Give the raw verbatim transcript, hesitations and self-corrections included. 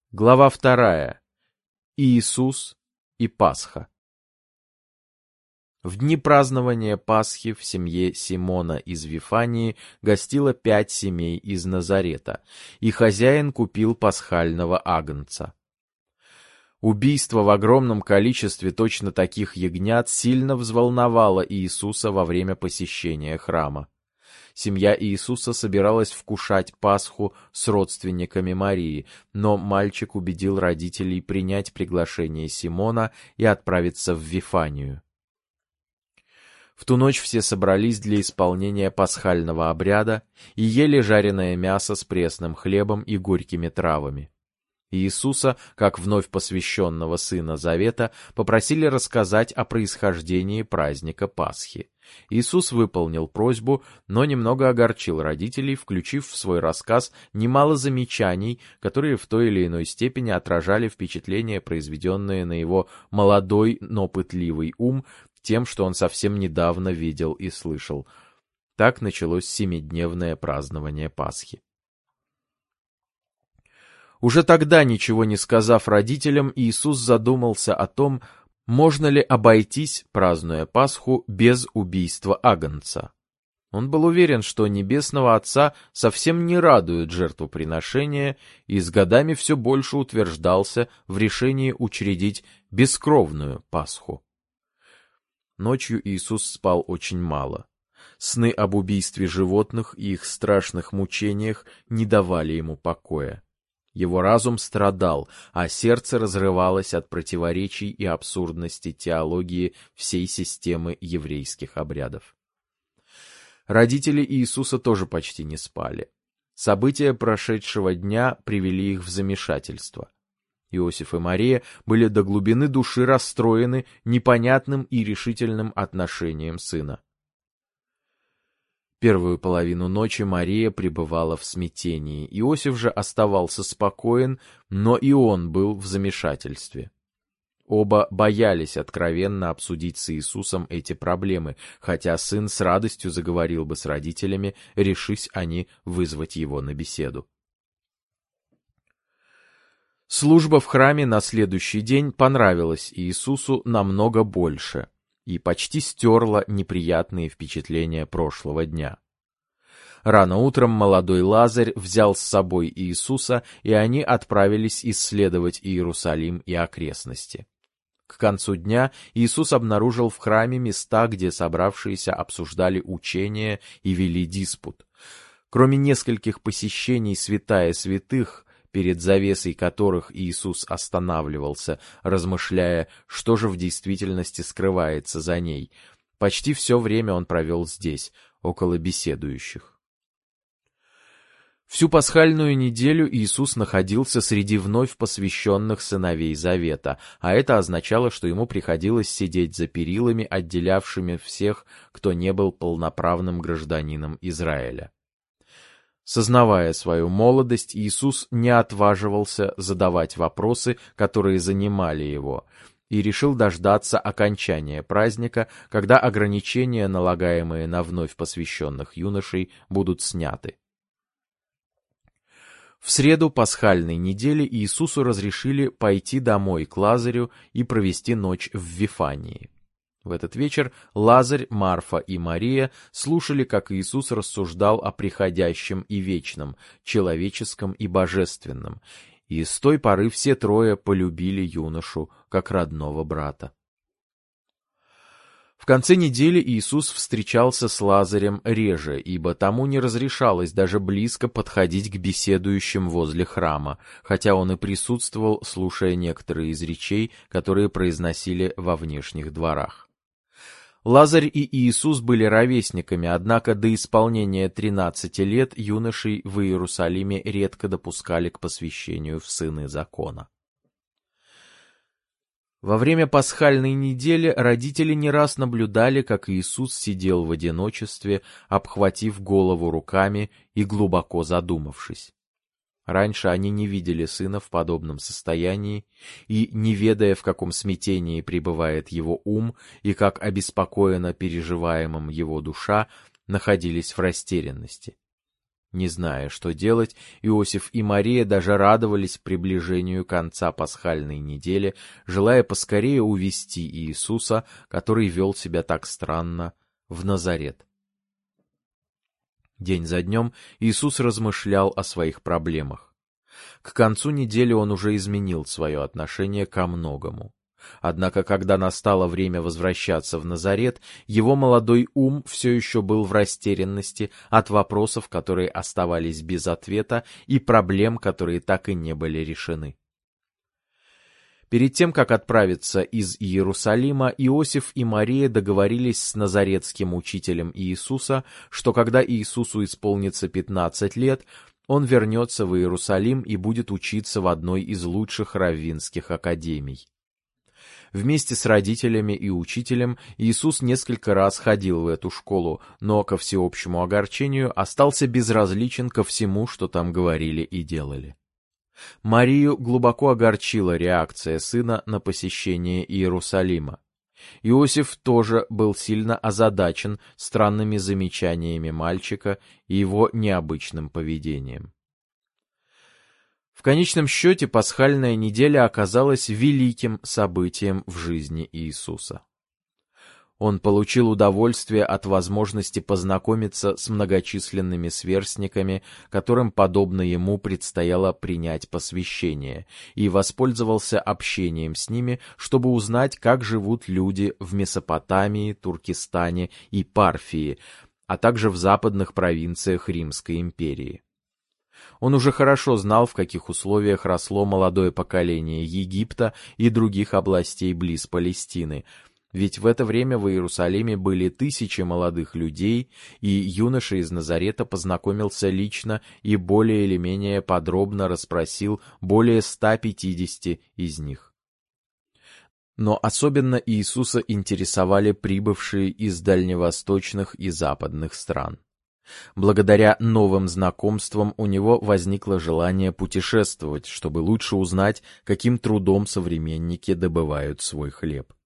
Глава вторая. Иисус и Пасха. В дни празднования Пасхи в семье Симона из Вифании гостило пять семей из Назарета, и хозяин купил пасхального агнца. Убийство в огромном количестве точно таких ягнят сильно взволновало Иисуса во время посещения храма. Семья Иисуса собиралась вкушать Пасху с родственниками Марии, но мальчик убедил родителей принять приглашение Симона и отправиться в Вифанию. В ту ночь все собрались для исполнения пасхального обряда и ели жареное мясо с пресным хлебом и горькими травами. Иисуса, как вновь посвященного Сына Завета, попросили рассказать о происхождении праздника Пасхи. Иисус выполнил просьбу, но немного огорчил родителей, включив в свой рассказ немало замечаний, которые в той или иной степени отражали впечатления, произведенные на его молодой, но пытливый ум, тем, что он совсем недавно видел и слышал. Так началось семидневное празднование Пасхи. Уже тогда, ничего не сказав родителям, Иисус задумался о том, можно ли обойтись, празднуя Пасху, без убийства агнца. Он был уверен, что Небесного Отца совсем не радует жертвоприношения, и с годами все больше утверждался в решении учредить бескровную Пасху. Ночью Иисус спал очень мало. Сны об убийстве животных и их страшных мучениях не давали ему покоя. Его разум страдал, а сердце разрывалось от противоречий и абсурдности теологии всей системы еврейских обрядов. Родители Иисуса тоже почти не спали. События прошедшего дня привели их в замешательство. Иосиф и Мария были до глубины души расстроены непонятным и решительным отношением сына. Первую половину ночи Мария пребывала в смятении, Иосиф же оставался спокоен, но и он был в замешательстве. Оба боялись откровенно обсудить с Иисусом эти проблемы, хотя сын с радостью заговорил бы с родителями, решись они вызвать его на беседу. Служба в храме на следующий день понравилась Иисусу намного больше и почти стерла неприятные впечатления прошлого дня. Рано утром молодой Лазарь взял с собой Иисуса, и они отправились исследовать Иерусалим и окрестности. К концу дня Иисус обнаружил в храме места, где собравшиеся обсуждали учение и вели диспут. Кроме нескольких посещений святая святых, перед завесой которых Иисус останавливался, размышляя, что же в действительности скрывается за ней, почти все время он провел здесь, около беседующих. Всю пасхальную неделю Иисус находился среди вновь посвященных сыновей Завета, а это означало, что ему приходилось сидеть за перилами, отделявшими всех, кто не был полноправным гражданином Израиля. Сознавая свою молодость, Иисус не отваживался задавать вопросы, которые занимали его, и решил дождаться окончания праздника, когда ограничения, налагаемые на вновь посвященных юношей, будут сняты. В среду пасхальной недели Иисусу разрешили пойти домой к Лазарю и провести ночь в Вифании. В этот вечер Лазарь, Марфа и Мария слушали, как Иисус рассуждал о приходящем и вечном, человеческом и божественном, и с той поры все трое полюбили юношу, как родного брата. В конце недели Иисус встречался с Лазарем реже, ибо тому не разрешалось даже близко подходить к беседующим возле храма, хотя он и присутствовал, слушая некоторые из речей, которые произносили во внешних дворах. Лазарь и Иисус были ровесниками, однако до исполнения тринадцати лет юношей в Иерусалиме редко допускали к посвящению в сыны закона. Во время пасхальной недели родители не раз наблюдали, как Иисус сидел в одиночестве, обхватив голову руками и глубоко задумавшись. Раньше они не видели сына в подобном состоянии, и, не ведая, в каком смятении пребывает его ум и как обеспокоена переживаемым его душа, находились в растерянности. Не зная, что делать, Иосиф и Мария даже радовались приближению конца пасхальной недели, желая поскорее увести Иисуса, который вел себя так странно, в Назарет. День за днем Иисус размышлял о своих проблемах. К концу недели он уже изменил свое отношение ко многому. Однако, когда настало время возвращаться в Назарет, его молодой ум все еще был в растерянности от вопросов, которые оставались без ответа, и проблем, которые так и не были решены. Перед тем, как отправиться из Иерусалима, Иосиф и Мария договорились с назаретским учителем Иисуса, что когда Иисусу исполнится пятнадцать лет, он вернется в Иерусалим и будет учиться в одной из лучших раввинских академий. Вместе с родителями и учителем Иисус несколько раз ходил в эту школу, но, ко всеобщему огорчению, остался безразличен ко всему, что там говорили и делали. Марию глубоко огорчила реакция сына на посещение Иерусалима. Иосиф тоже был сильно озадачен странными замечаниями мальчика и его необычным поведением. В конечном счете, пасхальная неделя оказалась великим событием в жизни Иисуса. Он получил удовольствие от возможности познакомиться с многочисленными сверстниками, которым, подобно ему, предстояло принять посвящение, и воспользовался общением с ними, чтобы узнать, как живут люди в Месопотамии, Туркестане и Парфии, а также в западных провинциях Римской империи. Он уже хорошо знал, в каких условиях росло молодое поколение Египта и других областей близ Палестины, ведь в это время в Иерусалиме были тысячи молодых людей, и юноша из Назарета познакомился лично и более или менее подробно расспросил более ста пятидесяти из них. Но особенно Иисуса интересовали прибывшие из дальневосточных и западных стран. Благодаря новым знакомствам у него возникло желание путешествовать, чтобы лучше узнать, каким трудом современники добывают свой хлеб.